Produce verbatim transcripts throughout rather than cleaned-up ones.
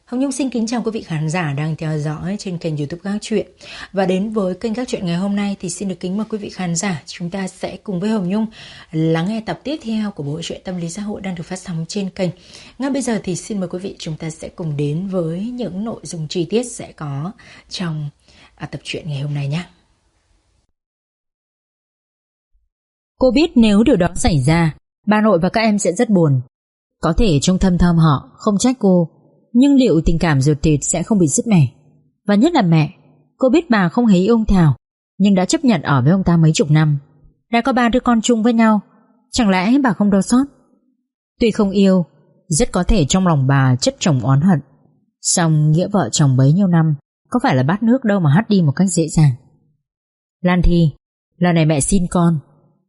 Hồng Nhung xin kính chào quý vị khán giả đang theo dõi trên kênh YouTube Các Chuyện. Và đến với kênh Các Chuyện ngày hôm nay thì xin được kính mời quý vị khán giả, chúng ta sẽ cùng với Hồng Nhung lắng nghe tập tiếp theo của bộ truyện tâm lý xã hội đang được phát sóng trên kênh. Ngay bây giờ thì xin mời quý vị chúng ta sẽ cùng đến với những nội dung chi tiết sẽ có trong à, tập truyện ngày hôm nay nhé. Cô biết nếu điều đó xảy ra, bà nội và các em sẽ rất buồn. Có thể trong thâm thâm họ không trách cô, nhưng liệu tình cảm ruột thịt sẽ không bị sứt mẻ? Và nhất là mẹ, cô biết bà không hề yêu ông Thảo, nhưng đã chấp nhận ở với ông ta mấy chục năm, đã có ba đứa con chung với nhau. Chẳng lẽ bà không đau xót? Tuy không yêu, rất có thể trong lòng bà chất chồng oán hận, song nghĩa vợ chồng bấy nhiêu năm có phải là bát nước đâu mà hắt đi một cách dễ dàng. Lan Thi, lần này mẹ xin con.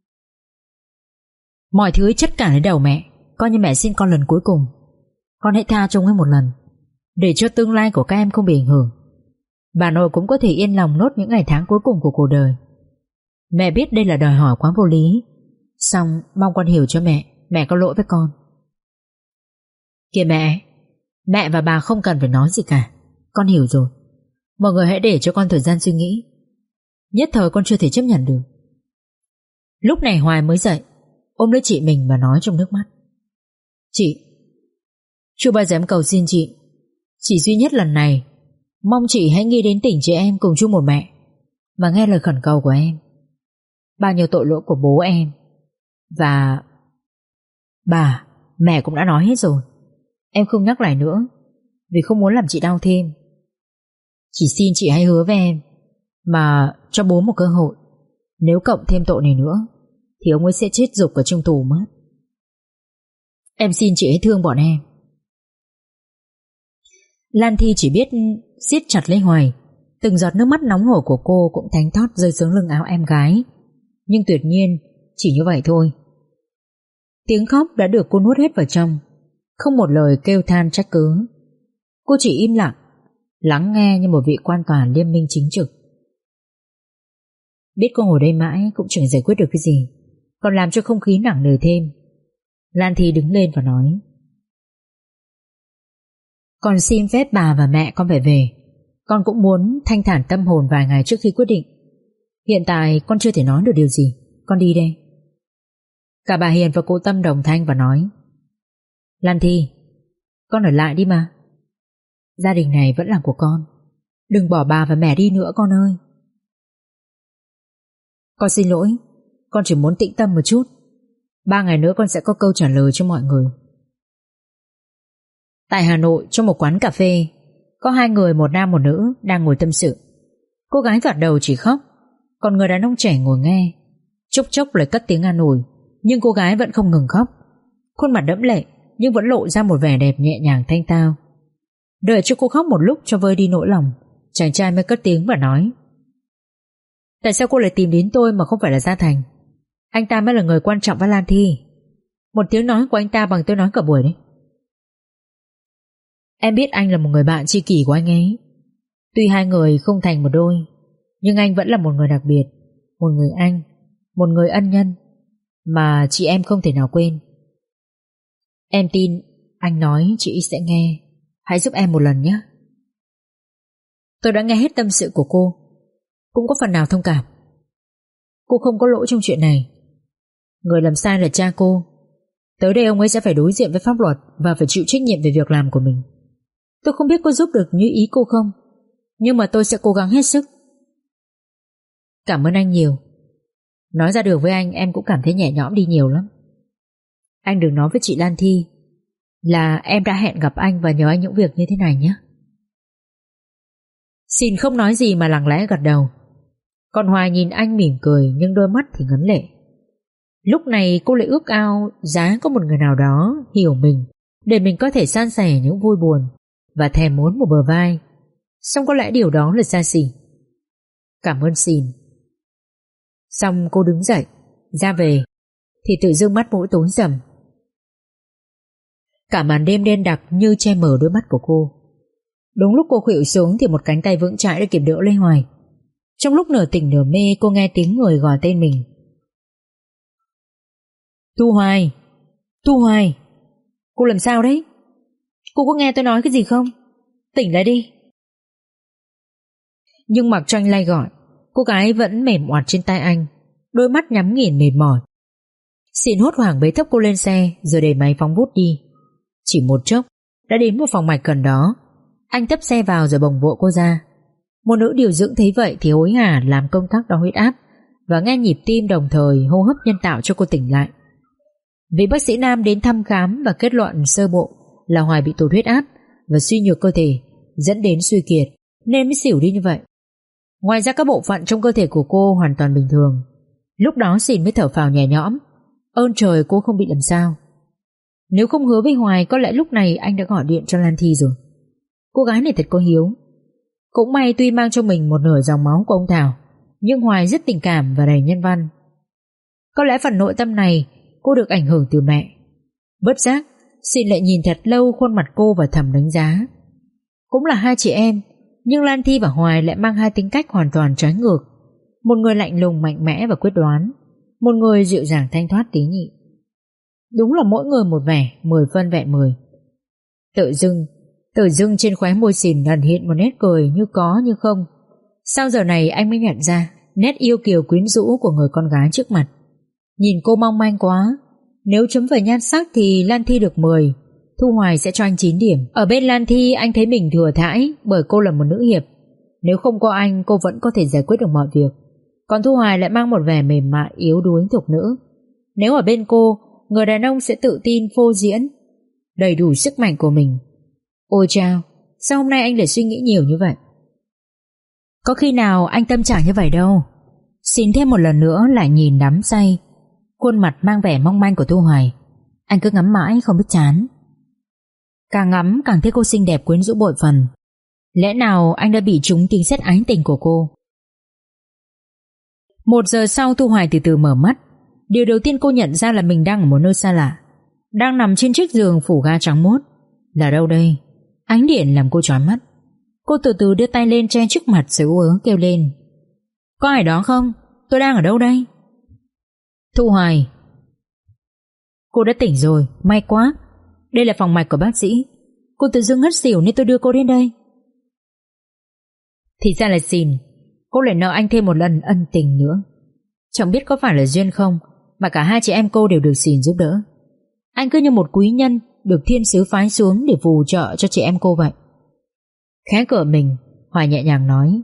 Mọi thứ chất cả lên đầu mẹ, coi như mẹ xin con lần cuối cùng. Con hãy tha cho ông ấy một lần, để cho tương lai của các em không bị ảnh hưởng. Bà nội cũng có thể yên lòng nốt những ngày tháng cuối cùng của cuộc đời. Mẹ biết đây là đòi hỏi quá vô lý, song mong con hiểu cho mẹ, mẹ có lỗi với con. Kìa mẹ, mẹ và bà không cần phải nói gì cả, con hiểu rồi. Mọi người hãy để cho con thời gian suy nghĩ. Nhất thời con chưa thể chấp nhận được. Lúc này Hoài mới dậy, ôm lấy chị mình và nói trong nước mắt: Chị, chưa bao giờ em cầu xin chị, chỉ duy nhất lần này mong chị hãy nghĩ đến tình chị em cùng chung một mẹ, mà nghe lời khẩn cầu của em. Bao nhiêu tội lỗi của bố em và bà, mẹ cũng đã nói hết rồi. Em không nhắc lại nữa, vì không muốn làm chị đau thêm. Chỉ xin chị hãy hứa với em, mà cho bố một cơ hội. Nếu cộng thêm tội này nữa thì ông ấy sẽ chết rục ở trong tù mất. Em xin chị hãy thương bọn em. Lan Thi chỉ biết siết chặt lấy Hoài. Từng giọt nước mắt nóng hổi của cô cũng thánh thót rơi xuống lưng áo em gái. Nhưng tuyệt nhiên chỉ như vậy thôi. Tiếng khóc đã được cô nuốt hết vào trong, không một lời kêu than trách cứ. Cô chỉ im lặng, lắng nghe như một vị quan tòa liêm minh chính trực. Biết cô ngồi đây mãi cũng chẳng giải quyết được cái gì, còn làm cho không khí nặng nề thêm. Lan Thi đứng lên và nói: Con xin phép bà và mẹ con phải về. Con cũng muốn thanh thản tâm hồn vài ngày trước khi quyết định. Hiện tại con chưa thể nói được điều gì. Con đi đây. Cả bà Hiền và cô Tâm đồng thanh và nói: Lan Thi, con ở lại đi mà. Gia đình này vẫn là của con. Đừng bỏ bà và mẹ đi nữa con ơi. Con xin lỗi, con chỉ muốn tĩnh tâm một chút. Ba ngày nữa con sẽ có câu trả lời cho mọi người. Tại Hà Nội, trong một quán cà phê, có hai người, một nam một nữ, đang ngồi tâm sự. Cô gái gật đầu chỉ khóc, còn người đàn ông trẻ ngồi nghe. Chốc chốc lại cất tiếng an ủi, nhưng cô gái vẫn không ngừng khóc. Khuôn mặt đẫm lệ nhưng vẫn lộ ra một vẻ đẹp nhẹ nhàng thanh tao. Đợi cho cô khóc một lúc cho vơi đi nỗi lòng, chàng trai mới cất tiếng và nói: Tại sao cô lại tìm đến tôi mà không phải là Gia Thành? Anh ta mới là người quan trọng với Lan Thi. Một tiếng nói của anh ta bằng tôi nói cả buổi đấy. Em biết anh là một người bạn tri kỷ của anh ấy. Tuy hai người không thành một đôi, nhưng anh vẫn là một người đặc biệt, một người anh, một người ân nhân mà chị em không thể nào quên. Em tin anh nói chị sẽ nghe. Hãy giúp em một lần nhé. Tôi đã nghe hết tâm sự của cô, cũng có phần nào thông cảm. Cô không có lỗi trong chuyện này. Người làm sai là cha cô. Tới đây ông ấy sẽ phải đối diện với pháp luật và phải chịu trách nhiệm về việc làm của mình. Tôi không biết có giúp được như ý cô không, nhưng mà tôi sẽ cố gắng hết sức. Cảm ơn anh nhiều. Nói ra được với anh em cũng cảm thấy nhẹ nhõm đi nhiều lắm. Anh đừng nói với chị Lan Thi là em đã hẹn gặp anh và nhờ anh những việc như thế này nhé. Xin không nói gì mà lặng lẽ gật đầu. Còn Hoài nhìn anh mỉm cười, nhưng đôi mắt thì ngấn lệ. Lúc này cô lại ước ao giá có một người nào đó hiểu mình, để mình có thể san sẻ những vui buồn và thèm muốn một bờ vai. Xong có lẽ điều đó là xa xỉ. Cảm ơn xin. Xong cô đứng dậy ra về, thì tự dưng mắt mũi tối sầm. Cả màn đêm đen đặc như che mờ đôi mắt của cô. Đúng lúc cô khuỵu xuống thì một cánh tay vững chãi đã kịp đỡ lấy Hoài. Trong lúc nửa tỉnh nửa mê, cô nghe tiếng người gọi tên mình. Thu Hoài, Thu Hoài, cô làm sao đấy? Cô có nghe tôi nói cái gì không? tỉnh lại đi. Nhưng mặc cho anh lay gọi, cô gái vẫn mềm oặt trên tay anh, đôi mắt nhắm nghiền mệt mỏi. Xin hốt hoảng bế thốc cô lên xe rồi để máy phóng vút đi. Chỉ một chốc đã đến một phòng mạch gần đó. Anh tấp xe vào rồi bồng vội cô ra. Một nữ điều dưỡng thấy vậy thì hối hả làm công tác đo huyết áp và nghe nhịp tim, đồng thời hô hấp nhân tạo cho cô tỉnh lại. Vị bác sĩ nam đến thăm khám và kết luận sơ bộ là Hoài bị tụt huyết áp và suy nhược cơ thể, dẫn đến suy kiệt nên mới xỉu đi như vậy. Ngoài ra các bộ phận trong cơ thể của cô hoàn toàn bình thường. Lúc đó Xin mới thở phào nhẹ nhõm, ơn trời cô không bị làm sao. Nếu không hứa với Hoài, có lẽ lúc này anh đã gọi điện cho Lan Thi rồi. Cô gái này thật có hiếu. Cũng may tuy mang trong mình một nửa dòng máu của ông Thảo, nhưng Hoài rất tình cảm và đầy nhân văn. Có lẽ phần nội tâm này cô được ảnh hưởng từ mẹ. Bất giác Xin lại nhìn thật lâu khuôn mặt cô và thầm đánh giá. Cũng là hai chị em, nhưng Lan Thi và Hoài lại mang hai tính cách hoàn toàn trái ngược. Một người lạnh lùng mạnh mẽ và quyết đoán, một người dịu dàng thanh thoát tế nhị. Đúng là mỗi người một vẻ, mười phân vẹn mười. Tự dưng Tự dưng trên khóe môi Xin ẩn hiện một nét cười như có như không. Sau giờ này anh mới nhận ra nét yêu kiều quyến rũ của người con gái trước mặt. Nhìn cô mong manh quá. Nếu chấm về nhan sắc thì Lan Thi được mười, Thu Hoài sẽ cho anh chín điểm. Ở bên Lan Thi anh thấy mình thừa thãi, bởi cô là một nữ hiệp. Nếu không có anh cô vẫn có thể giải quyết được mọi việc. Còn Thu Hoài lại mang một vẻ mềm mại, yếu đuối thục nữ. Nếu ở bên cô, người đàn ông sẽ tự tin phô diễn, đầy đủ sức mạnh của mình. Ôi chao, sao hôm nay anh lại suy nghĩ nhiều như vậy? Có khi nào anh tâm trạng như vậy đâu. Xin thêm một lần nữa lại nhìn đắm say khuôn mặt mang vẻ mong manh của Thu Hoài. Anh cứ ngắm mãi không biết chán. Càng ngắm càng thấy cô xinh đẹp quyến rũ bội phần. Lẽ nào anh đã bị trúng tiếng sét ái tình của cô? Một giờ sau Thu Hoài từ từ mở mắt. Điều đầu tiên cô nhận ra là mình đang ở một nơi xa lạ, đang nằm trên chiếc giường phủ ga trắng muốt. Là đâu đây? Ánh điện làm cô chói mắt. Cô từ từ đưa tay lên che trước mặt rồi ú ớ kêu lên. Có ai đó không? Tôi đang ở đâu đây? Thu Hoài. Cô đã tỉnh rồi, may quá. Đây là phòng mạch của bác sĩ. Cô tự dưng ngất xỉu nên tôi đưa cô đến đây. Thì ra là Xin. Cô lại nợ anh thêm một lần ân tình nữa. Chẳng biết có phải là duyên không mà cả hai chị em cô đều được Xin giúp đỡ. Anh cứ như một quý nhân được thiên sứ phái xuống để phù trợ cho chị em cô vậy. Khẽ cửa mình, Hoài nhẹ nhàng nói.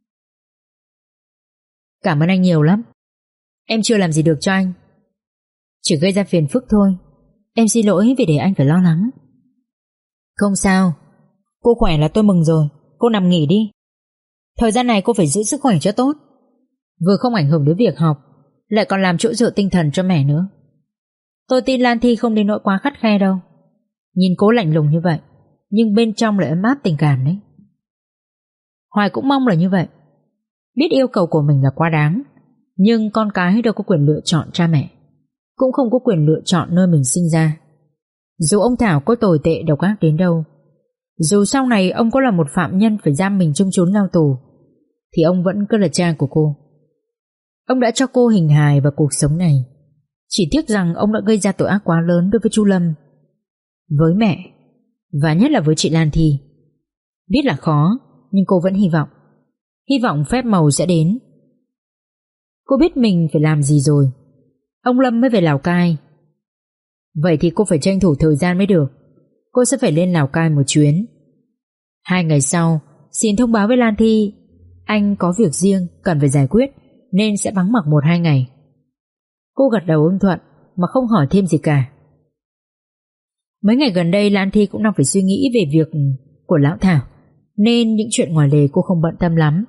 Cảm ơn anh nhiều lắm. Em chưa làm gì được cho anh, chỉ gây ra phiền phức thôi. Em xin lỗi vì để anh phải lo lắng. Không sao, cô khỏe là tôi mừng rồi. Cô nằm nghỉ đi. Thời gian này cô phải giữ sức khỏe cho tốt, vừa không ảnh hưởng đến việc học, lại còn làm chỗ dựa tinh thần cho mẹ nữa. Tôi tin Lan Thi không đến nỗi quá khắt khe đâu. Nhìn cô lạnh lùng như vậy, nhưng bên trong lại ấm áp tình cảm đấy. Hoài cũng mong là như vậy. Biết yêu cầu của mình là quá đáng, nhưng con cái đâu có quyền lựa chọn cha mẹ, cũng không có quyền lựa chọn nơi mình sinh ra. Dù ông Thảo có tồi tệ độc ác đến đâu, dù sau này ông có là một phạm nhân phải giam mình trong chốn lao tù, thì ông vẫn cứ là cha của cô. Ông đã cho cô hình hài vào cuộc sống này. Chỉ tiếc rằng ông đã gây ra tội ác quá lớn đối với chú Lâm, với mẹ, và nhất là với chị Lan Thi. Biết là khó, nhưng cô vẫn hy vọng. Hy vọng phép màu sẽ đến. Cô biết mình phải làm gì rồi. Ông Lâm mới về Lào Cai. Vậy thì cô phải tranh thủ thời gian mới được. Cô sẽ phải lên Lào Cai một chuyến. Hai ngày sau Xin thông báo với Lan Thi anh có việc riêng cần phải giải quyết, nên sẽ vắng mặt một hai ngày. Cô gật đầu ưng thuận mà không hỏi thêm gì cả. Mấy ngày gần đây Lan Thi cũng đang phải suy nghĩ về việc của lão Thảo, nên những chuyện ngoài lề cô không bận tâm lắm.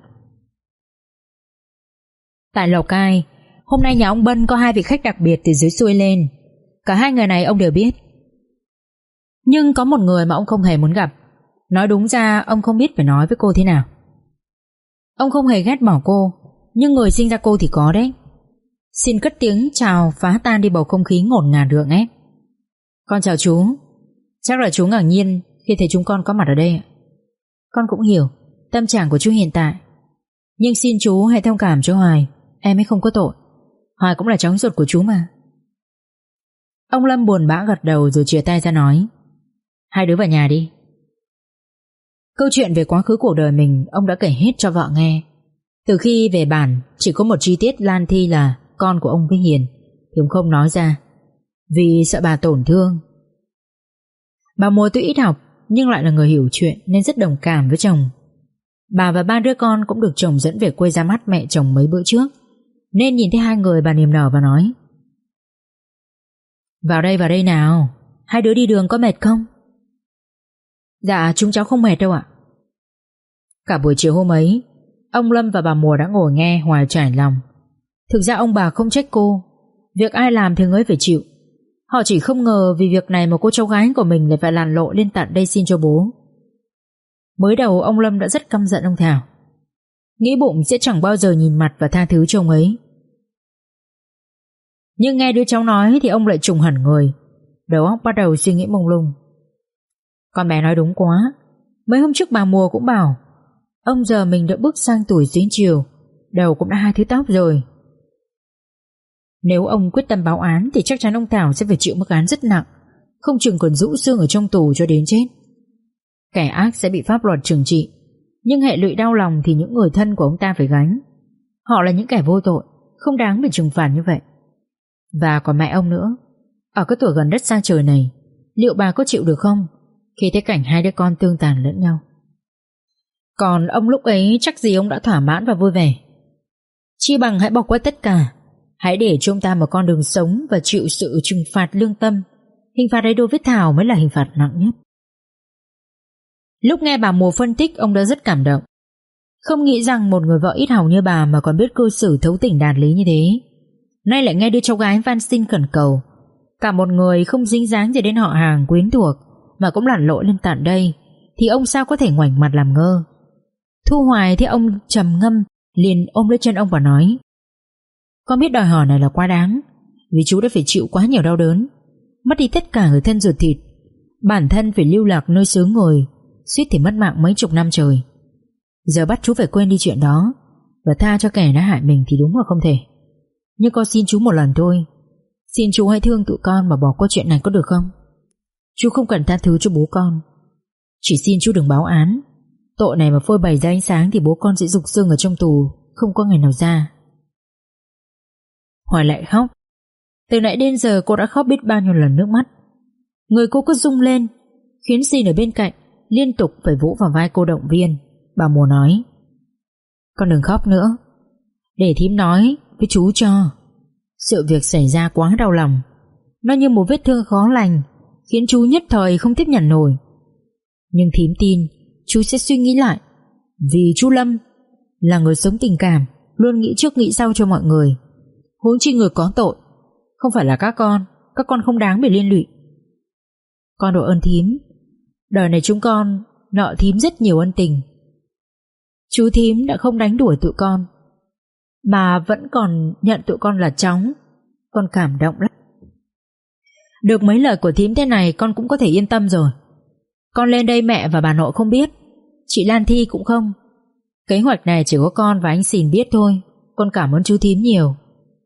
Tại Lào Cai, hôm nay nhà ông Bân có hai vị khách đặc biệt từ dưới xuôi lên. Cả hai người này ông đều biết, nhưng có một người mà ông không hề muốn gặp. Nói đúng ra ông không biết phải nói với cô thế nào. Ông không hề ghét bỏ cô, nhưng người sinh ra cô thì có đấy. Xin cất tiếng chào phá tan đi bầu không khí ngổn ngang gượng ép. Con chào chú. Chắc là chú ngạc nhiên khi thấy chúng con có mặt ở đây. Con cũng hiểu tâm trạng của chú hiện tại, nhưng xin chú hãy thông cảm cho Hoài. Em ấy không có tội. Hoài cũng là cháu ruột của chú mà. Ông Lâm buồn bã gật đầu rồi chìa tay ra nói. Hai đứa vào nhà đi. Câu chuyện về quá khứ cuộc đời mình ông đã kể hết cho vợ nghe. Từ khi về bản, chỉ có một chi tiết Lan Thi là con của ông với Hiền thì ông không nói ra, vì sợ bà tổn thương. Bà Mùa tuy ít học nhưng lại là người hiểu chuyện nên rất đồng cảm với chồng. Bà và ba đứa con cũng được chồng dẫn về quê ra mắt mẹ chồng mấy bữa trước, nên nhìn thấy hai người bà niềm nở và nói: Vào đây vào đây nào, hai đứa đi đường có mệt không? Dạ chúng cháu không mệt đâu ạ. Cả buổi chiều hôm ấy, ông Lâm và bà Mùa đã ngồi nghe hoài trải lòng. Thực ra ông bà không trách cô, việc ai làm thì người phải chịu. Họ chỉ không ngờ vì việc này mà cô cháu gái của mình lại phải lặn lội lên tận đây xin cho bố. Mới đầu ông Lâm đã rất căm giận ông Thảo, nghĩ bụng sẽ chẳng bao giờ nhìn mặt và tha thứ cho ông ấy. Nhưng nghe đứa cháu nói thì ông lại trùng hẳn người, đầu óc bắt đầu suy nghĩ mông lung. Con bé nói đúng quá. Mấy hôm trước bà Mùa cũng bảo ông giờ mình đã bước sang tuổi xế chiều, đầu cũng đã hai thứ tóc rồi. Nếu ông quyết tâm báo án thì chắc chắn ông Thảo sẽ phải chịu mức án rất nặng, không chừng còn rũ xương ở trong tù cho đến chết. Kẻ ác sẽ bị pháp luật trừng trị, nhưng hệ lụy đau lòng thì những người thân của ông ta phải gánh. Họ là những kẻ vô tội, không đáng bị trừng phạt như vậy. Và còn mẹ ông nữa, ở cái tuổi gần đất xa trời này, liệu bà có chịu được không khi thấy cảnh hai đứa con tương tàn lẫn nhau? Còn ông lúc ấy chắc gì ông đã thỏa mãn và vui vẻ. Chi bằng hãy bỏ qua tất cả, hãy để cho ông ta một con đường sống và chịu sự trừng phạt lương tâm. Hình phạt ấy đối với Thảo mới là hình phạt nặng nhất. Lúc nghe bà Mùa phân tích, ông đã rất cảm động. Không nghĩ rằng một người vợ ít hỏng như bà mà còn biết cư xử thấu tình đạt lý như thế. Nay lại nghe đứa cháu gái van xin khẩn cầu, cả một người không dính dáng gì đến họ hàng quyến thuộc mà cũng lặn lội lên tận đây, thì ông sao có thể ngoảnh mặt làm ngơ. Thu Hoài thấy ông trầm ngâm liền ôm lấy chân ông và nói: Con biết đòi hỏi này là quá đáng, vì chú đã phải chịu quá nhiều đau đớn, mất đi tất cả người thân ruột thịt, bản thân phải lưu lạc nơi xứ người, suýt thì mất mạng mấy chục năm trời. Giờ bắt chú phải quên đi chuyện đó và tha cho kẻ đã hại mình thì đúng là không thể. Nhưng con xin chú một lần thôi, xin chú hãy thương tụi con mà bỏ qua chuyện này có được không? Chú không cần tha thứ cho bố con, chỉ xin chú đừng báo án. Tội này mà phơi bày ra ánh sáng thì bố con sẽ rục xương ở trong tù, không có ngày nào ra. Hoài lại khóc. Từ nãy đến giờ cô đã khóc biết bao nhiêu lần nước mắt. Người cô cứ rung lên, khiến Xin ở bên cạnh liên tục phải vỗ vào vai cô động viên. Bà Mùa nói: Con đừng khóc nữa, để thím nói với chú cho. Sự việc xảy ra quá đau lòng, nó như một vết thương khó lành, khiến chú nhất thời không tiếp nhận nổi. Nhưng thím tin chú sẽ suy nghĩ lại, vì chú Lâm là người sống tình cảm, luôn nghĩ trước nghĩ sau cho mọi người. Huống chi người có tội không phải là các con, các con không đáng bị liên lụy. Con đội ơn thím, đời này chúng con nợ thím rất nhiều ân tình. Chú thím đã không đánh đuổi tụi con mà vẫn còn nhận tụi con là cháu, con cảm động lắm. Được mấy lời của thím thế này con cũng có thể yên tâm rồi. Con lên đây mẹ và bà nội không biết, chị Lan Thi cũng không. Kế hoạch này chỉ có con và anh Xìn biết thôi. Con cảm ơn chú thím nhiều.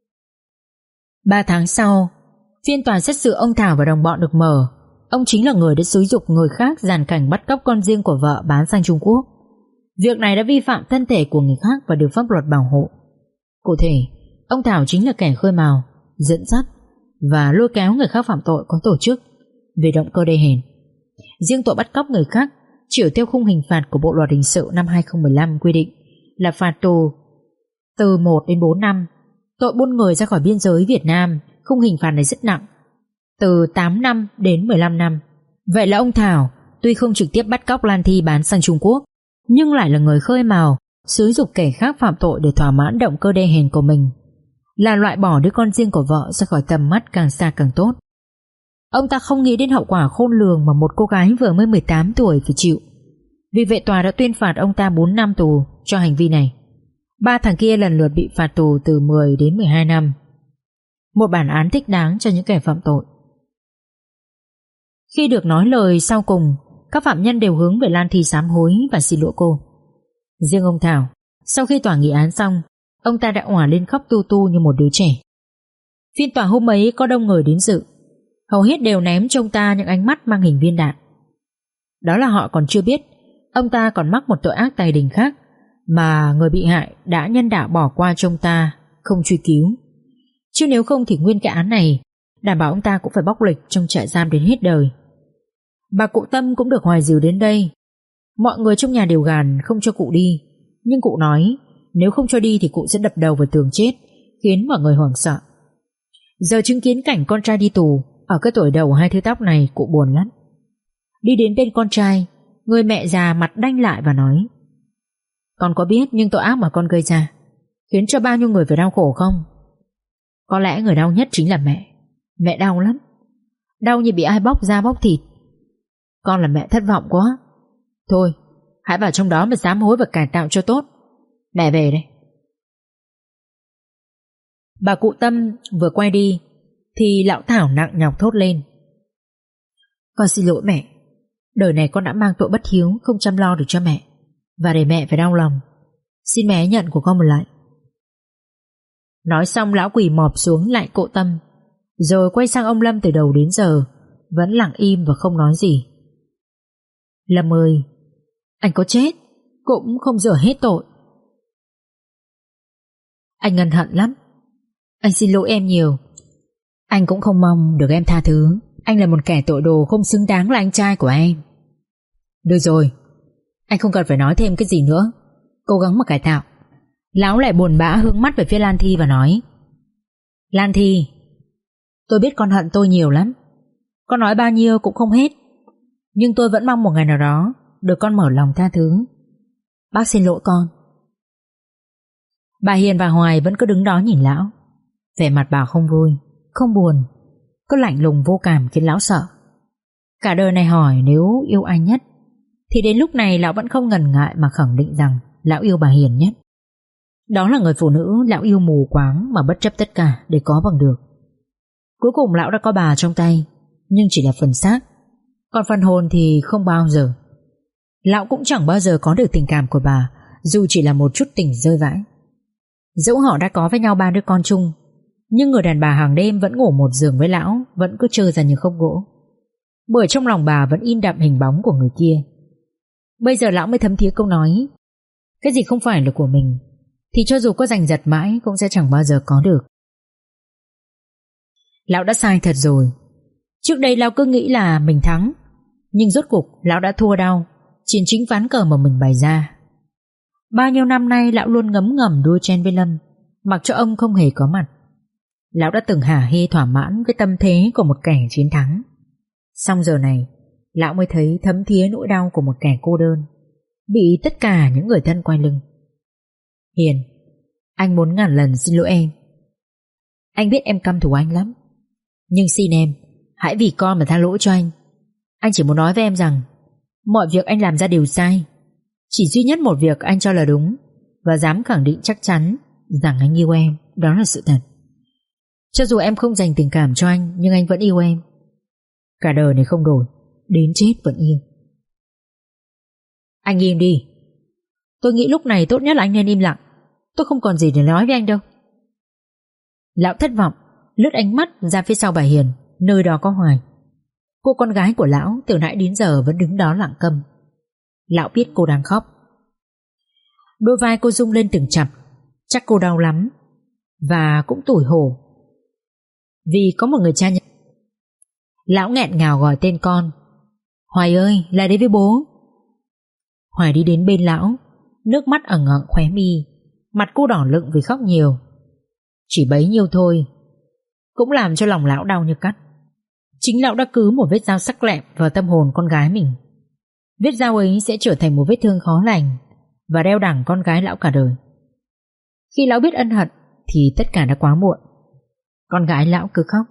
Ba tháng sau, phiên tòa xét xử ông Thảo và đồng bọn được mở. Ông chính là người đã xúi giục người khác dàn cảnh bắt cóc con riêng của vợ bán sang Trung Quốc. Việc này đã vi phạm thân thể của người khác và được pháp luật bảo hộ. Cụ thể, ông Thảo chính là kẻ khơi mào, dẫn dắt và lôi kéo người khác phạm tội có tổ chức về động cơ đê hèn. Riêng tội bắt cóc người khác chịu theo khung hình phạt của Bộ luật hình sự năm hai không một lăm quy định là phạt tù từ một đến bốn năm. Tội buôn người ra khỏi biên giới Việt Nam, khung hình phạt này rất nặng, từ tám năm đến mười lăm năm. Vậy là ông Thảo tuy không trực tiếp bắt cóc Lan Thi bán sang Trung Quốc, nhưng lại là người khơi mào, xúi giục kẻ khác phạm tội để thỏa mãn động cơ đê hèn của mình, là loại bỏ đứa con riêng của vợ ra khỏi tầm mắt càng xa càng tốt. Ông ta không nghĩ đến hậu quả khôn lường mà một cô gái vừa mới mười tám tuổi phải chịu. Vì vậy tòa đã tuyên phạt ông ta bốn năm tù cho hành vi này. Ba thằng kia lần lượt bị phạt tù từ mười đến mười hai năm. Một bản án thích đáng cho những kẻ phạm tội. Khi được nói lời sau cùng, các phạm nhân đều hướng về Lan Thi sám hối và xin lỗi cô. Riêng ông Thảo, sau khi tòa nghị án xong, ông ta đã òa lên khóc tu tu như một đứa trẻ. Phiên tòa hôm ấy có đông người đến dự, hầu hết đều ném cho ông ta những ánh mắt mang hình viên đạn. Đó là họ còn chưa biết ông ta còn mắc một tội ác tài đình khác mà người bị hại đã nhân đạo bỏ qua cho ông ta, không truy cứu. Chứ nếu không thì nguyên cái án này đảm bảo ông ta cũng phải bóc lịch trong trại giam đến hết đời. Bà cụ Tâm cũng được Hoài dìu đến đây. Mọi người trong nhà đều gàn không cho cụ đi, nhưng cụ nói nếu không cho đi thì cụ sẽ đập đầu vào tường chết, khiến mọi người hoảng sợ. Giờ chứng kiến cảnh con trai đi tù ở cái tuổi đầu hai thứ tóc này, cụ buồn lắm. Đi đến bên con trai, người mẹ già mặt đanh lại và nói: con có biết nhưng tội ác mà con gây ra khiến cho bao nhiêu người phải đau khổ không? Có lẽ người đau nhất chính là mẹ. Mẹ đau lắm, đau như bị ai bóc da bóc thịt. Con là mẹ thất vọng quá. Thôi, hãy vào trong đó mà sám hối và cải tạo cho tốt. Mẹ về đây. Bà cụ Tâm vừa quay đi thì lão Thảo nặng nhọc thốt lên: con xin lỗi mẹ. Đời này con đã mang tội bất hiếu, không chăm lo được cho mẹ, và để mẹ phải đau lòng. Xin mẹ nhận của con một lại. Nói xong lão quỳ mọp xuống lại cụ Tâm, rồi quay sang ông Lâm từ đầu đến giờ vẫn lặng im và không nói gì. Lâm ơi, anh có chết cũng không rửa hết tội. Anh ân hận lắm. Anh xin lỗi em nhiều. Anh cũng không mong được em tha thứ. Anh là một kẻ tội đồ không xứng đáng là anh trai của em. Được rồi, anh không cần phải nói thêm cái gì nữa. Cố gắng mà cải tạo. Lão lại buồn bã hướng mắt về phía Lan Thi và nói: Lan Thi, tôi biết con hận tôi nhiều lắm. Con nói bao nhiêu cũng không hết. Nhưng tôi vẫn mong một ngày nào đó được con mở lòng tha thứ. Bác xin lỗi con. Bà Hiền và Hoài vẫn cứ đứng đó nhìn lão. Vẻ mặt bà không vui, không buồn, cứ lạnh lùng vô cảm khiến lão sợ. Cả đời này hỏi nếu yêu ai nhất thì đến lúc này lão vẫn không ngần ngại mà khẳng định rằng lão yêu bà Hiền nhất. Đó là người phụ nữ lão yêu mù quáng mà bất chấp tất cả để có bằng được. Cuối cùng lão đã có bà trong tay, nhưng chỉ là phần xác, còn phần hồn thì không bao giờ. Lão cũng chẳng bao giờ có được tình cảm của bà, dù chỉ là một chút tình rơi vãi. Dẫu họ đã có với nhau ba đứa con chung, nhưng người đàn bà hàng đêm vẫn ngủ một giường với lão vẫn cứ trơ ra như khúc gỗ, bởi trong lòng bà vẫn in đậm hình bóng của người kia. Bây giờ lão mới thấm thía câu nói: cái gì không phải là của mình thì cho dù có giành giật mãi cũng sẽ chẳng bao giờ có được. Lão đã sai thật rồi. Trước đây lão cứ nghĩ là mình thắng, nhưng rốt cuộc lão đã thua đau trên chính ván cờ mà mình bày ra. Bao nhiêu năm nay lão luôn ngấm ngầm đua chen với Lâm, mặc cho ông không hề có mặt. Lão đã từng hả hê thỏa mãn với tâm thế của một kẻ chiến thắng. Xong giờ này lão mới thấy thấm thía nỗi đau của một kẻ cô đơn, bị tất cả những người thân quay lưng. Hiền, anh muốn ngàn lần xin lỗi em. Anh biết em căm thù anh lắm, nhưng xin em hãy vì con mà tha lỗi cho anh. Anh chỉ muốn nói với em rằng mọi việc anh làm ra đều sai. Chỉ duy nhất một việc anh cho là đúng, và dám khẳng định chắc chắn rằng anh yêu em. Đó là sự thật. Cho dù em không dành tình cảm cho anh, nhưng anh vẫn yêu em. Cả đời này không đổi, đến chết vẫn yêu. Anh im đi. Tôi nghĩ lúc này tốt nhất là anh nên im lặng. Tôi không còn gì để nói với anh đâu. Lão thất vọng lướt ánh mắt ra phía sau bà Hiền, nơi đó có Hoài. Cô con gái của lão từ nãy đến giờ vẫn đứng đó lặng câm. Lão biết cô đang khóc. Đôi vai cô rung lên từng chập. Chắc cô đau lắm, và cũng tủi hổ vì có một người cha nhận. Lão nghẹn ngào gọi tên con: Hoài ơi, lại đây với bố. Hoài đi đến bên lão, nước mắt ẩn ẩn khóe mi, mặt cô đỏ lựng vì khóc nhiều. Chỉ bấy nhiêu thôi cũng làm cho lòng lão đau như cắt. Chính lão đã cứ một vết dao sắc lẹm vào tâm hồn con gái mình. Vết dao ấy sẽ trở thành một vết thương khó lành và đeo đẳng con gái lão cả đời. Khi lão biết ân hận thì tất cả đã quá muộn. Con gái lão cứ khóc.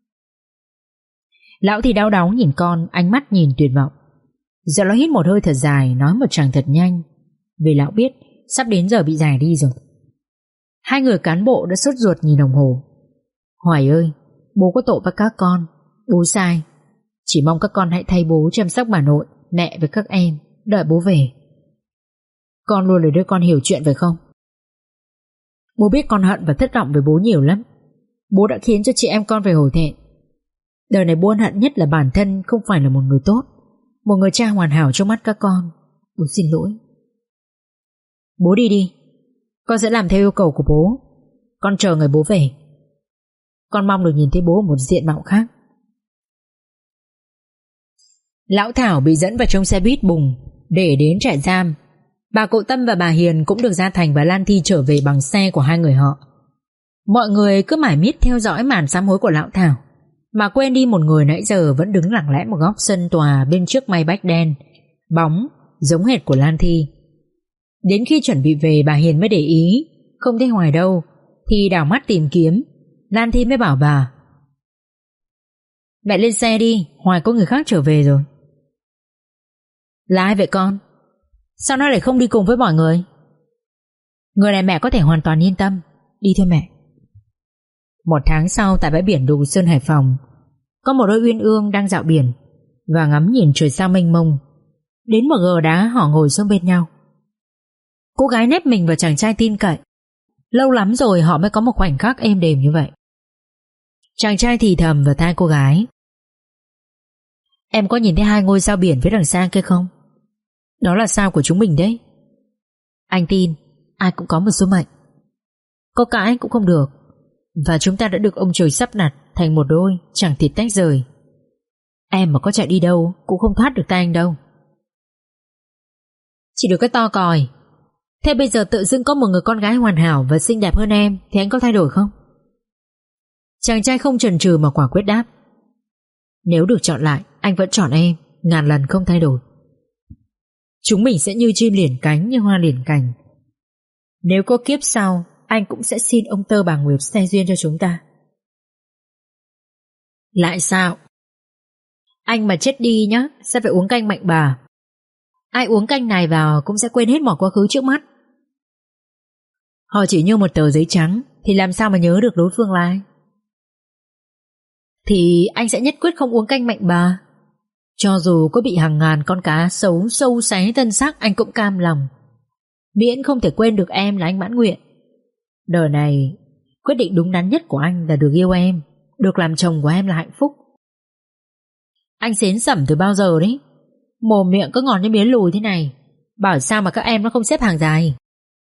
Lão thì đau đáu nhìn con, ánh mắt nhìn tuyệt vọng. Giờ lão hít một hơi thật dài, nói một tràng thật nhanh, vì lão biết sắp đến giờ bị giải đi rồi. Hai người cán bộ đã sốt ruột nhìn đồng hồ. Hoài ơi, bố có tội với các con. Bố sai. Chỉ mong các con hãy thay bố chăm sóc bà nội, mẹ với các em, đợi bố về. Con luôn là đứa con hiểu chuyện phải không? Bố biết con hận và thất vọng với bố nhiều lắm. Bố đã khiến cho chị em con phải hổ thẹn. Đời này bố hận nhất là bản thân không phải là một người tốt, một người cha hoàn hảo trong mắt các con. Bố xin lỗi. Bố đi đi, con sẽ làm theo yêu cầu của bố. Con chờ ngày bố về. Con mong được nhìn thấy bố ở một diện mạo khác. Lão Thảo bị dẫn vào trong xe buýt bùng để đến trại giam. Bà Cụ Tâm và bà Hiền cũng được Gia Thành và Lan Thi trở về bằng xe của hai người họ. Mọi người cứ mải miết theo dõi màn sám hối của Lão Thảo, mà quên đi một người nãy giờ vẫn đứng lặng lẽ một góc sân tòa bên chiếc Maybach đen, bóng giống hệt của Lan Thi. Đến khi chuẩn bị về, bà Hiền mới để ý không thấy Hoài đâu, thì đảo mắt tìm kiếm. Lan Thi mới bảo bà: mẹ lên xe đi, Hoài có người khác trở về rồi. Là ai vậy con? Sao nó lại không đi cùng với mọi người? Người này mẹ có thể hoàn toàn yên tâm. Đi thôi mẹ. Một tháng sau, tại bãi biển Đồ Sơn, Hải Phòng, có một đôi uyên ương đang dạo biển và ngắm nhìn trời sao mênh mông. Đến một gờ đá, họ ngồi xuống bên nhau. Cô gái nép mình vào chàng trai tin cậy. Lâu lắm rồi họ mới có một khoảnh khắc êm đềm như vậy. Chàng trai thì thầm vào tai cô gái: em có nhìn thấy hai ngôi sao biển phía đằng xa kia không? Đó là sao của chúng mình đấy. Anh tin ai cũng có một số mệnh, có cãi cũng không được. Và chúng ta đã được ông trời sắp đặt thành một đôi, chẳng thể tách rời. Em mà có chạy đi đâu cũng không thoát được tay anh đâu. Chỉ được cái to còi. Thế bây giờ tự dưng có một người con gái hoàn hảo và xinh đẹp hơn em, thì anh có thay đổi không? Chàng trai không chần chừ mà quả quyết đáp: nếu được chọn lại, anh vẫn chọn em, ngàn lần không thay đổi. Chúng mình sẽ như chim liền cánh, như hoa liền cành. Nếu có kiếp sau, anh cũng sẽ xin ông Tơ bà Nguyệt xe duyên cho chúng ta. Lại sao? Anh mà chết đi nhá, sẽ phải uống canh mạnh bà. Ai uống canh này vào cũng sẽ quên hết mọi quá khứ trước mắt. Họ chỉ như một tờ giấy trắng, thì làm sao mà nhớ được đối phương là ai? Thì anh sẽ nhất quyết không uống canh mạnh bà. Cho dù có bị hàng ngàn con cá sấu sâu xé thân xác, anh cũng cam lòng, miễn không thể quên được em là anh mãn nguyện. Đời này, quyết định đúng đắn nhất của anh là được yêu em, được làm chồng của em là hạnh phúc. Anh xến xẩm từ bao giờ đấy, mồm miệng cứ ngọt như miến lùi thế này, bảo sao mà các em nó không xếp hàng dài.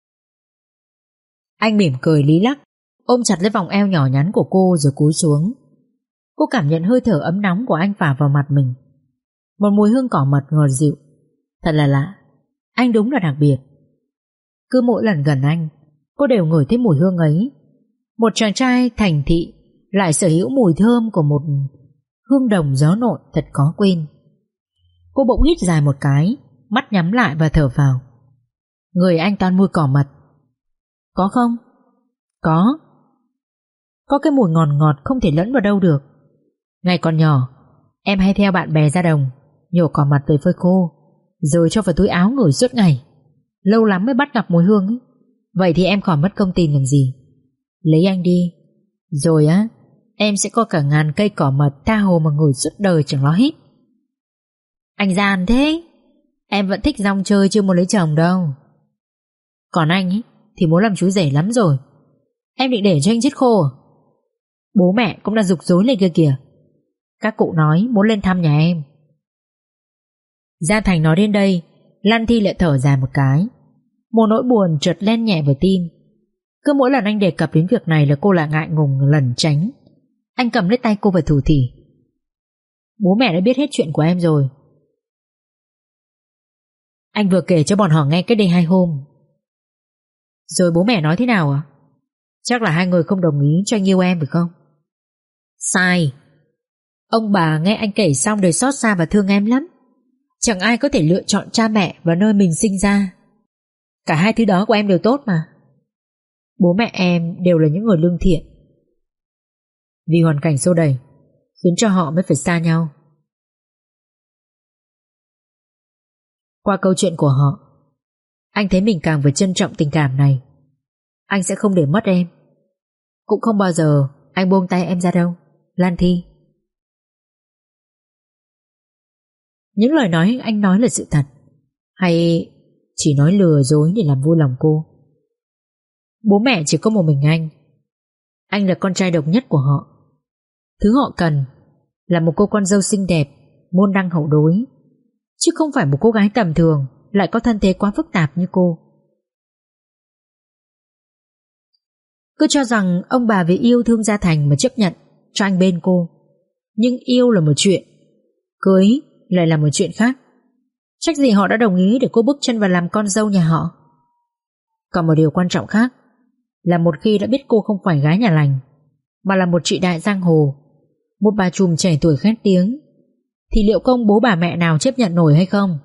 Anh mỉm cười lý lắc, ôm chặt lấy vòng eo nhỏ nhắn của cô rồi cúi xuống. Cô cảm nhận hơi thở ấm nóng của anh phả vào mặt mình, một mùi hương cỏ mật ngọt dịu. Thật là lạ, anh đúng là đặc biệt. Cứ mỗi lần gần anh, cô đều ngửi thấy mùi hương ấy. Một chàng trai thành thị lại sở hữu mùi thơm của một hương đồng gió nộn thật khó quên. Cô bỗng hít dài một cái, mắt nhắm lại và thở vào. Người anh toàn mùi cỏ mật. Có không? Có. Có cái mùi ngọt ngọt không thể lẫn vào đâu được. Ngày còn nhỏ, em hay theo bạn bè ra đồng, nhổ cỏ mật về phơi khô, rồi cho vào túi áo ngửi suốt ngày. Lâu lắm mới bắt gặp mùi hương ấy. Vậy thì em khỏi mất công tìm làm gì. Lấy anh đi, rồi á, em sẽ có cả ngàn cây cỏ mật tha hồ mà ngửi suốt đời chẳng lo hết. Anh gian thế. Em vẫn thích rong chơi chưa muốn lấy chồng đâu. Còn anh ấy thì muốn làm chú rể lắm rồi. Em định để cho anh chết khô à? Bố mẹ cũng đã giục dối lên kia kìa. Các cụ nói muốn lên thăm nhà em. Gia Thành nói đến đây, Lan Thi lại thở dài một cái. Một nỗi buồn chợt len nhẹ vào tim. Cứ mỗi lần anh đề cập đến việc này là cô lại ngại ngùng lẩn tránh. Anh cầm lấy tay cô và thủ thỉ: bố mẹ đã biết hết chuyện của em rồi. Anh vừa kể cho bọn họ nghe cách đây hai hôm. Rồi bố mẹ nói thế nào à? Chắc là hai người không đồng ý cho anh yêu em phải không? Sai. Ông bà nghe anh kể xong đều xót xa và thương em lắm. Chẳng ai có thể lựa chọn cha mẹ và nơi mình sinh ra. Cả hai thứ đó của em đều tốt mà. Bố mẹ em đều là những người lương thiện. Vì hoàn cảnh xô đẩy khiến cho họ mới phải xa nhau. Qua câu chuyện của họ, anh thấy mình càng phải trân trọng tình cảm này. Anh sẽ không để mất em. Cũng không bao giờ anh buông tay em ra đâu, Lan Thi. Những lời nói anh nói là sự thật, hay chỉ nói lừa dối để làm vui lòng cô? Bố mẹ chỉ có một mình anh. Anh là con trai độc nhất của họ. Thứ họ cần là một cô con dâu xinh đẹp, môn đăng hậu đối, chứ không phải một cô gái tầm thường lại có thân thế quá phức tạp như cô. Cứ cho rằng ông bà vì yêu thương Gia Thành mà chấp nhận cho anh bên cô. Nhưng yêu là một chuyện, cưới lại là một chuyện khác. Trách gì họ đã đồng ý để cô bước chân vào làm con dâu nhà họ. Còn một điều quan trọng khác là một khi đã biết cô không phải gái nhà lành, mà là một chị đại giang hồ, một bà trùm trẻ tuổi khét tiếng, thì liệu công bố bà mẹ nào chấp nhận nổi hay không?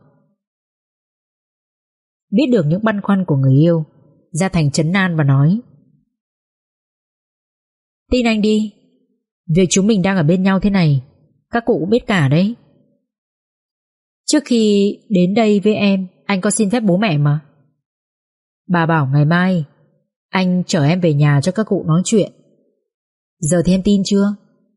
Biết được những băn khoăn của người yêu, Gia Thành trấn an và nói: tin anh đi, việc chúng mình đang ở bên nhau thế này các cụ cũng biết cả đấy. Trước khi đến đây với em, anh có xin phép bố mẹ mà. Bà bảo ngày mai anh chở em về nhà cho các cụ nói chuyện. Giờ thì em tin chưa?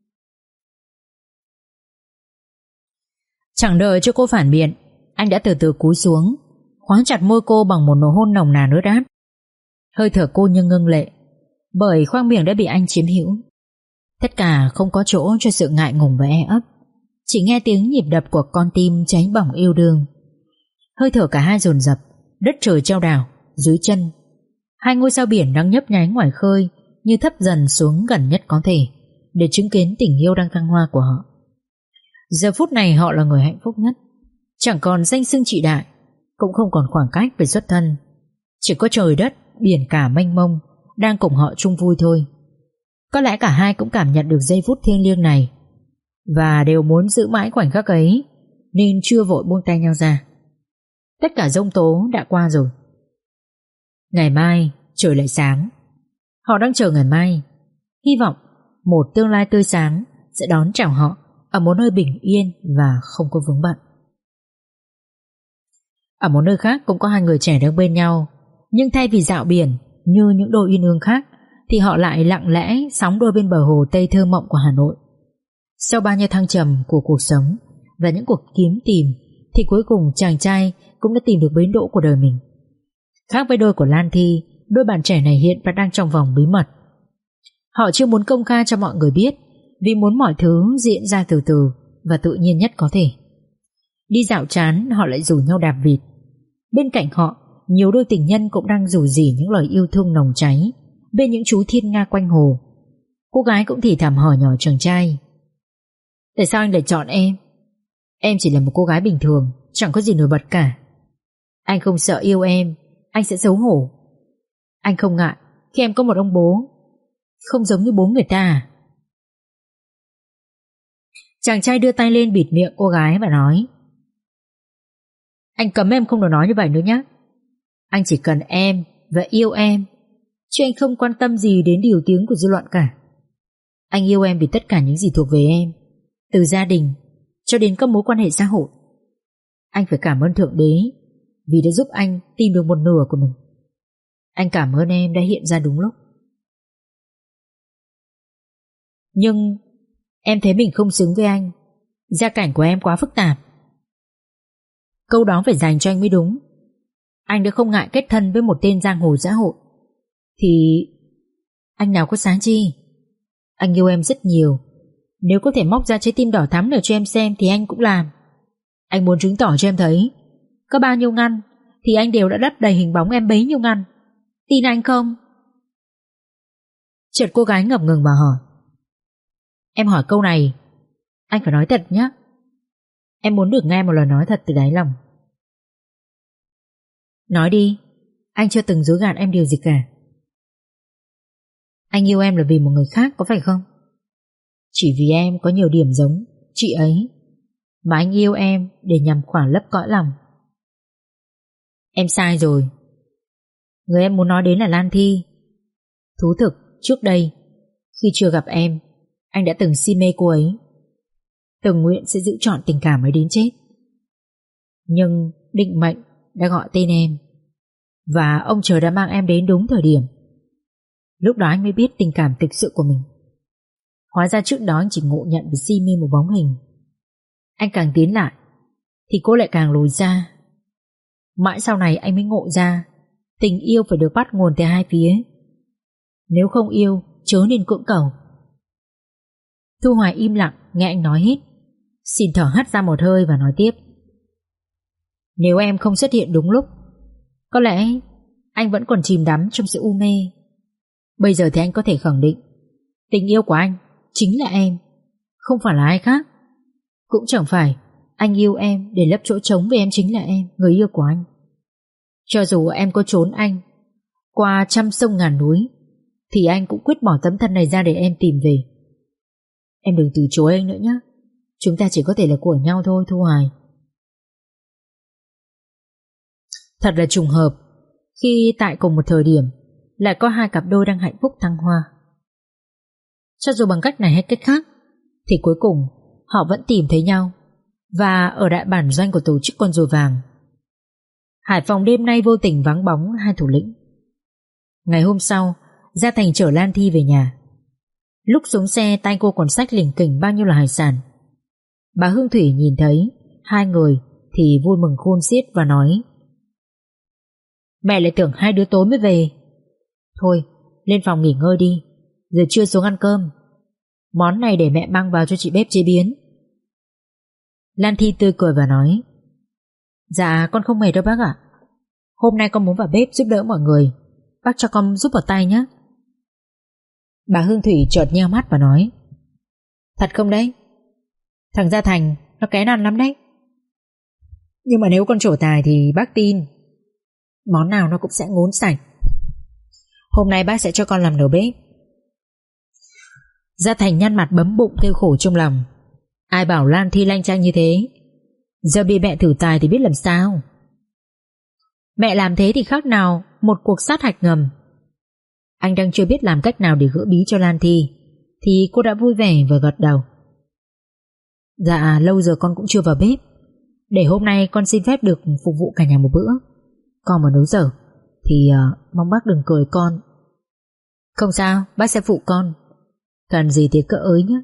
Chẳng đợi cho cô phản biện, anh đã từ từ cúi xuống, khóa chặt môi cô bằng một nụ hôn nồng nàn ướt át. Hơi thở cô như ngưng lệ, bởi khoang miệng đã bị anh chiếm hữu. Tất cả không có chỗ cho sự ngại ngùng và e ấp, chỉ nghe tiếng nhịp đập của con tim cháy bỏng yêu đương. Hơi thở cả hai dồn dập, đất trời trao đảo dưới chân. Hai ngôi sao biển đang nhấp nháy ngoài khơi, như thấp dần xuống gần nhất có thể, để chứng kiến tình yêu đang thăng hoa của họ. Giờ phút này họ là người hạnh phúc nhất. Chẳng còn danh xưng chị đại, cũng không còn khoảng cách về xuất thân. Chỉ có trời đất, biển cả mênh mông đang cùng họ chung vui thôi. Có lẽ cả hai cũng cảm nhận được giây phút thiêng liêng này, và đều muốn giữ mãi khoảnh khắc ấy, nên chưa vội buông tay nhau ra. Tất cả giông tố đã qua rồi. Ngày mai trời lại sáng. Họ đang chờ ngày mai, hy vọng một tương lai tươi sáng sẽ đón chào họ ở một nơi bình yên và không có vướng bận. Ở một nơi khác cũng có hai người trẻ đang bên nhau, nhưng thay vì dạo biển như những đôi uyên ương khác, thì họ lại lặng lẽ sóng đôi bên bờ hồ Tây thơ mộng của Hà Nội. Sau bao nhiêu thăng trầm của cuộc sống và những cuộc kiếm tìm, thì cuối cùng chàng trai cũng đã tìm được bến đỗ của đời mình. Khác với đôi của Lan Thi, đôi bạn trẻ này hiện vẫn đang trong vòng bí mật. Họ chưa muốn công khai cho mọi người biết, vì muốn mọi thứ diễn ra từ từ và tự nhiên nhất có thể. Đi dạo chán, họ lại rủ nhau đạp vịt. Bên cạnh họ, nhiều đôi tình nhân cũng đang rủ rỉ những lời yêu thương nồng cháy bên những chú thiên nga quanh hồ. Cô gái cũng thì thầm hỏi nhỏ chàng trai: tại sao anh lại chọn em? Em chỉ là một cô gái bình thường, chẳng có gì nổi bật cả. Anh không sợ yêu em, anh sẽ xấu hổ. Anh không ngại khi em có một ông bố không giống như bố người ta à? Chàng trai đưa tay lên bịt miệng cô gái và nói: anh cấm em không được nói như vậy nữa nhé. Anh chỉ cần em và yêu em, chứ anh không quan tâm gì đến điều tiếng của dư luận cả. Anh yêu em vì tất cả những gì thuộc về em, từ gia đình cho đến các mối quan hệ xã hội. Anh phải cảm ơn Thượng Đế vì đã giúp anh tìm được một nửa của mình. Anh cảm ơn em đã hiện ra đúng lúc. Nhưng em thấy mình không xứng với anh. Gia cảnh của em quá phức tạp. Câu đó phải dành cho anh mới đúng. Anh đã không ngại kết thân với một tên giang hồ xã hội, thì anh nào có sáng chi. Anh yêu em rất nhiều. Nếu có thể móc ra trái tim đỏ thắm để cho em xem thì anh cũng làm. Anh muốn chứng tỏ cho em thấy, có bao nhiêu ngăn thì anh đều đã đắp đầy hình bóng em bấy nhiêu ngăn. Tin anh không? Chợt cô gái ngập ngừng mà hỏi: em hỏi câu này, anh phải nói thật nhé. Em muốn được nghe một lời nói thật từ đáy lòng. Nói đi, anh chưa từng dối gạt em điều gì cả. Anh yêu em là vì một người khác, có phải không? Chỉ vì em có nhiều điểm giống chị ấy mà anh yêu em để nhằm khỏa lấp cõi lòng. Em sai rồi. Người em muốn nói đến là Lan Thi. Thú thực, trước đây khi chưa gặp em, anh đã từng si mê cô ấy, từng nguyện sẽ giữ trọn tình cảm ấy đến chết. Nhưng định mệnh đã gọi tên em, và ông trời đã mang em đến đúng thời điểm. Lúc đó anh mới biết tình cảm thực sự của mình. Hóa ra trước đó anh chỉ ngộ nhận và si mê một bóng hình. Anh càng tiến lại thì cô lại càng lùi ra. Mãi sau này anh mới ngộ ra tình yêu phải được bắt nguồn từ hai phía. Nếu không yêu, chớ nên cưỡng cầu. Thu Hoài im lặng nghe anh nói hết, xin thở hắt ra một hơi và nói tiếp: Nếu em không xuất hiện đúng lúc, có lẽ anh vẫn còn chìm đắm trong sự u mê. Bây giờ thì anh có thể khẳng định tình yêu của anh chính là em, không phải là ai khác. Cũng chẳng phải anh yêu em để lấp chỗ trống, vì em chính là em, người yêu của anh. Cho dù em có trốn anh qua trăm sông ngàn núi, thì anh cũng quyết bỏ tấm thân này ra để em tìm về. Em đừng từ chối anh nữa nhé. Chúng ta chỉ có thể là của nhau thôi, Thu Hoài. Thật là trùng hợp khi tại cùng một thời điểm lại có hai cặp đôi đang hạnh phúc thăng hoa. Cho dù bằng cách này hay cách khác, thì cuối cùng họ vẫn tìm thấy nhau, và ở đại bản doanh của tổ chức Con Rùa Vàng, Hải Phòng đêm nay vô tình vắng bóng hai thủ lĩnh. Ngày hôm sau, Gia Thành chở Lan Thi về nhà. Lúc xuống xe, tay cô còn xách lỉnh kỉnh bao nhiêu là hải sản. Bà Hương Thủy nhìn thấy hai người thì vui mừng khôn xiết và nói: Mẹ lại tưởng hai đứa tối mới về. Thôi, lên phòng nghỉ ngơi đi, giờ trưa xuống ăn cơm. Món này để mẹ mang vào cho chị bếp chế biến. Lan Thi tươi cười và nói: Dạ con không mệt đâu bác ạ. Hôm nay con muốn vào bếp giúp đỡ mọi người, bác cho con giúp một tay nhé. Bà Hương Thủy chợt nheo mắt và nói: Thật không đấy? Thằng Gia Thành nó kén ăn lắm đấy. Nhưng mà nếu con trổ tài thì bác tin món nào nó cũng sẽ ngốn sạch. Hôm nay bác sẽ cho con làm đầu bếp. Gia Thành nhăn mặt bấm bụng kêu khổ trong lòng. Ai bảo Lan Thi lanh chanh như thế, giờ bị mẹ thử tài thì biết làm sao. Mẹ làm thế thì khác nào một cuộc sát hạch ngầm. Anh đang chưa biết làm cách nào để gỡ bí cho Lan Thi, thì cô đã vui vẻ và gật đầu. Dạ lâu giờ con cũng chưa vào bếp, để hôm nay con xin phép được phục vụ cả nhà một bữa. Con mà nấu dở thì uh, mong bác đừng cười con. Không sao, bác sẽ phụ con. Cần gì thì cỡ ới nhé.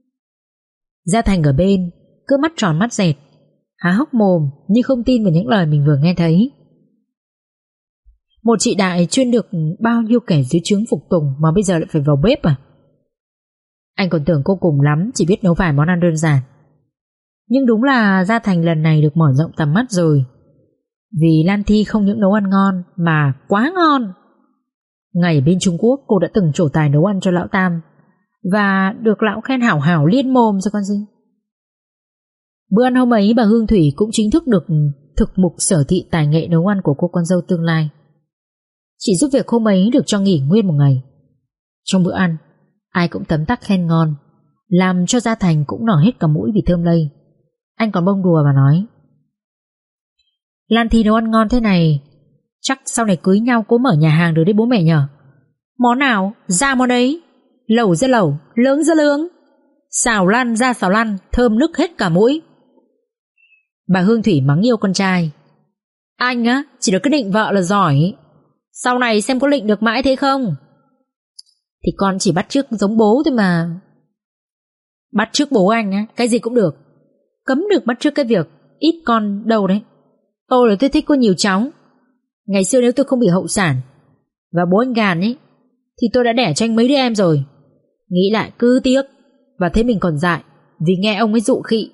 Gia Thành ở bên cứ mắt tròn mắt dẹt, há hốc mồm như không tin vào những lời mình vừa nghe thấy. Một chị đại chuyên được bao nhiêu kẻ dưới trướng phục tùng mà bây giờ lại phải vào bếp à? Anh còn tưởng cô cùng lắm chỉ biết nấu vài món ăn đơn giản. Nhưng đúng là Gia Thành lần này được mở rộng tầm mắt rồi. Vì Lan Thi không những nấu ăn ngon mà quá ngon. Ngày ở bên Trung Quốc cô đã từng trổ tài nấu ăn cho lão Tam, và được lão khen hảo hảo liên mồm rồi con gì. Bữa ăn hôm ấy bà Hương Thủy cũng chính thức được thực mục sở thị tài nghệ nấu ăn của cô con dâu tương lai. Chỉ giúp việc hôm ấy được cho nghỉ nguyên một ngày. Trong bữa ăn, ai cũng tấm tắc khen ngon, làm cho Gia Thành cũng nở hết cả mũi vì thơm lây. Anh còn bông đùa và nói: Lan Thi nấu ăn ngon thế này, chắc sau này cưới nhau cố mở nhà hàng được đấy bố mẹ nhờ. Món nào ra món ấy, lẩu ra lẩu, lướng ra lướng, xào lăn ra xào lăn, thơm nức hết cả mũi. Bà Hương Thủy mắng yêu con trai: Anh á chỉ được cái định vợ là giỏi, sau này xem có lịnh được mãi thế không. Thì con chỉ bắt chước giống bố thôi mà. Bắt chước bố anh á, cái gì cũng được, cấm được bắt chước cái việc ít con đâu đấy. Tôi là tôi thích có nhiều cháu. Ngày xưa nếu tôi không bị hậu sản và bố anh gàn ấy, thì tôi đã đẻ cho anh mấy đứa em rồi. Nghĩ lại cứ tiếc, và thấy mình còn dại vì nghe ông ấy dụ khị.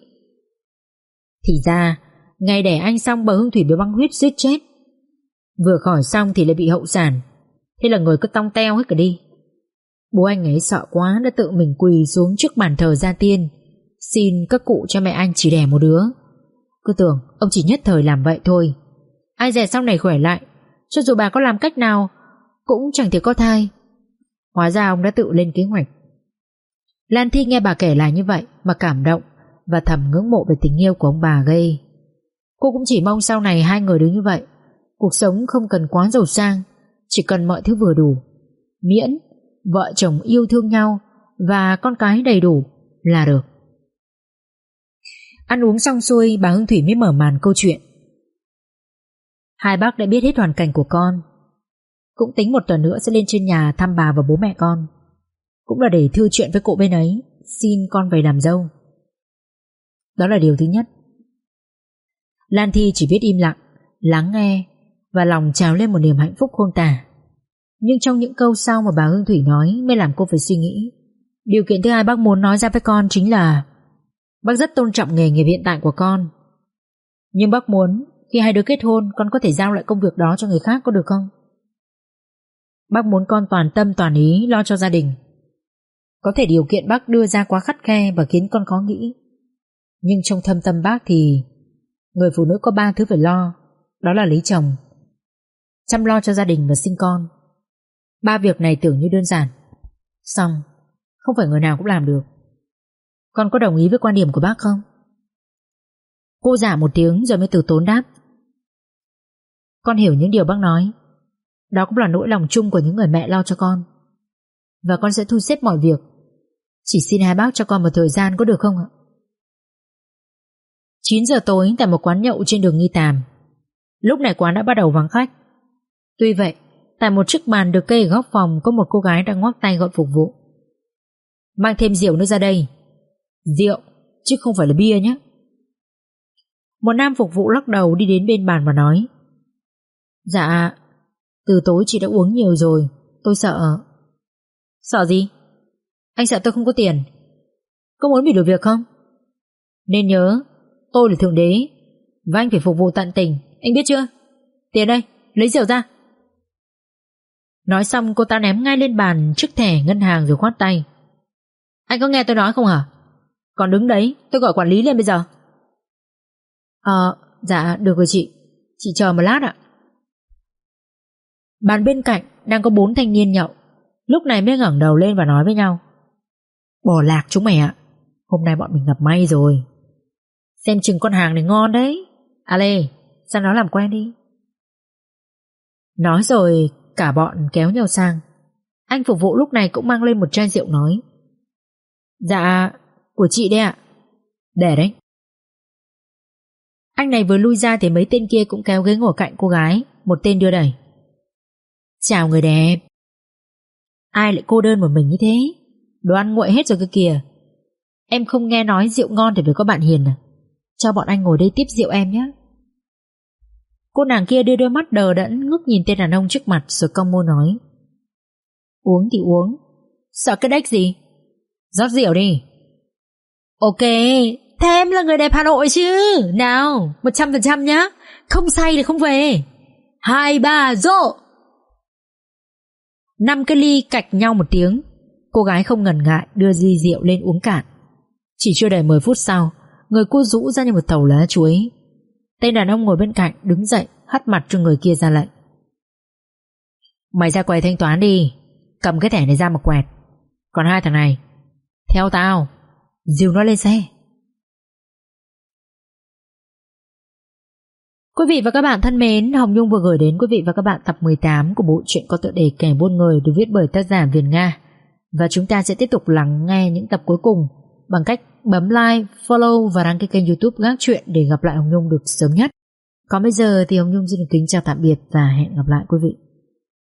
Thì ra ngày đẻ anh xong bà Hương Thủy bị băng huyết suýt chết. Vừa khỏi xong thì lại bị hậu sản. Thế là người cứ tong teo hết cả đi. Bố anh ấy sợ quá đã tự mình quỳ xuống trước bàn thờ gia tiên, xin các cụ cho mẹ anh chỉ đẻ một đứa. Cứ tưởng ông chỉ nhất thời làm vậy thôi, ai dè sau này khỏe lại, cho dù bà có làm cách nào cũng chẳng thể có thai. Hóa ra ông đã tự lên kế hoạch. Lan Thi nghe bà kể lại như vậy mà cảm động và thầm ngưỡng mộ về tình yêu của ông bà gây. Cô cũng chỉ mong sau này hai người đứng như vậy, cuộc sống không cần quá giàu sang, chỉ cần mọi thứ vừa đủ, miễn vợ chồng yêu thương nhau và con cái đầy đủ là được. Ăn uống xong xuôi, bà Hương Thủy mới mở màn câu chuyện. Hai bác đã biết hết hoàn cảnh của con, cũng tính một tuần nữa sẽ lên trên nhà thăm bà và bố mẹ con, cũng là để thư chuyện với cụ bên ấy, xin con về làm dâu. Đó là điều thứ nhất. Lan Thi chỉ biết im lặng, lắng nghe, và lòng trào lên một niềm hạnh phúc khôn tả. Nhưng trong những câu sau mà bà Hương Thủy nói mới làm cô phải suy nghĩ. Điều kiện thứ hai bác muốn nói ra với con chính là bác rất tôn trọng nghề nghiệp hiện tại của con, nhưng bác muốn Khi hai đứa kết hôn, con có thể giao lại công việc đó cho người khác có được không? Bác muốn con toàn tâm toàn ý lo cho gia đình. Có thể điều kiện bác đưa ra quá khắt khe và khiến con khó nghĩ, nhưng trong thâm tâm bác thì người phụ nữ có ba thứ phải lo. Đó là lấy chồng, chăm lo cho gia đình và sinh con. Ba việc này tưởng như đơn giản, xong không phải người nào cũng làm được. Con có đồng ý với quan điểm của bác không? Cô giả một tiếng rồi mới từ tốn đáp. Con hiểu những điều bác nói. Đó cũng là nỗi lòng chung của những người mẹ lo cho con. Và con sẽ thu xếp mọi việc. Chỉ xin hai bác cho con một thời gian có được không ạ? chín giờ tối tại một quán nhậu trên đường Nghi Tàm. Lúc này quán đã bắt đầu vắng khách. Tuy vậy, tại một chiếc bàn được kê ở góc phòng có một cô gái đang ngoắc tay gọi phục vụ. Mang thêm rượu nữa ra đây. Rượu, chứ không phải là bia nhé. Một nam phục vụ lắc đầu đi đến bên bàn và nói: Dạ, từ tối chị đã uống nhiều rồi, tôi sợ. Sợ gì? Anh sợ tôi không có tiền. Có muốn bị đuổi việc không? Nên nhớ, tôi là thượng đế và anh phải phục vụ tận tình, anh biết chưa? Tiền đây, lấy rượu ra. Nói xong cô ta ném ngay lên bàn chiếc thẻ ngân hàng rồi khoát tay. Anh có nghe tôi nói không hả? Còn đứng đấy, tôi gọi quản lý lên bây giờ. Ờ, dạ được rồi chị. Chị chờ một lát ạ. Bàn bên cạnh đang có bốn thanh niên nhậu, lúc này mới ngẩng đầu lên và nói với nhau: Bỏ lạc chúng mày ạ, hôm nay bọn mình gặp may rồi. Xem chừng con hàng này ngon đấy. À Lê, sang đó làm quen đi. Nói rồi cả bọn kéo nhau sang. Anh phục vụ lúc này cũng mang lên một chai rượu nói: Dạ, của chị đấy ạ. Để đấy. Anh này vừa lui ra thì mấy tên kia cũng kéo ghế ngồi cạnh cô gái. Một tên đưa đẩy: Chào người đẹp. Ai lại cô đơn một mình như thế? Đồ ăn nguội hết rồi cơ kìa. Em không nghe nói rượu ngon thì phải có bạn hiền à? Cho bọn anh ngồi đây tiếp rượu em nhé. Cô nàng kia đưa đôi mắt đờ đẫn ngước nhìn tên đàn ông trước mặt rồi cong môi nói: Uống thì uống, sợ cái đếch gì? Rót rượu đi. Ok, thế em là người đẹp Hà Nội chứ? Nào, một trăm phần trăm nhá. Không say thì không về. Hai ba rộ. Năm cái ly cạch nhau một tiếng. Cô gái không ngần ngại đưa ly rượu lên uống cạn. Chỉ chưa đầy mười phút sau, người cô rũ ra như một tàu lá chuối. Tên đàn ông ngồi bên cạnh đứng dậy hất mặt cho người kia ra lệnh: Mày ra quầy thanh toán đi. Cầm cái thẻ này ra mà quẹt. Còn hai thằng này, theo tao, dìu nó lên xe. Quý vị và các bạn thân mến, Hồng Nhung vừa gửi đến quý vị và các bạn tập mười tám của bộ truyện có tựa đề Kẻ Buôn Người được viết bởi tác giả Viền Nga. Và chúng ta sẽ tiếp tục lắng nghe những tập cuối cùng bằng cách bấm like, follow và đăng ký kênh YouTube Gác Truyện để gặp lại Hồng Nhung được sớm nhất. Còn bây giờ thì Hồng Nhung xin được kính chào tạm biệt và hẹn gặp lại quý vị.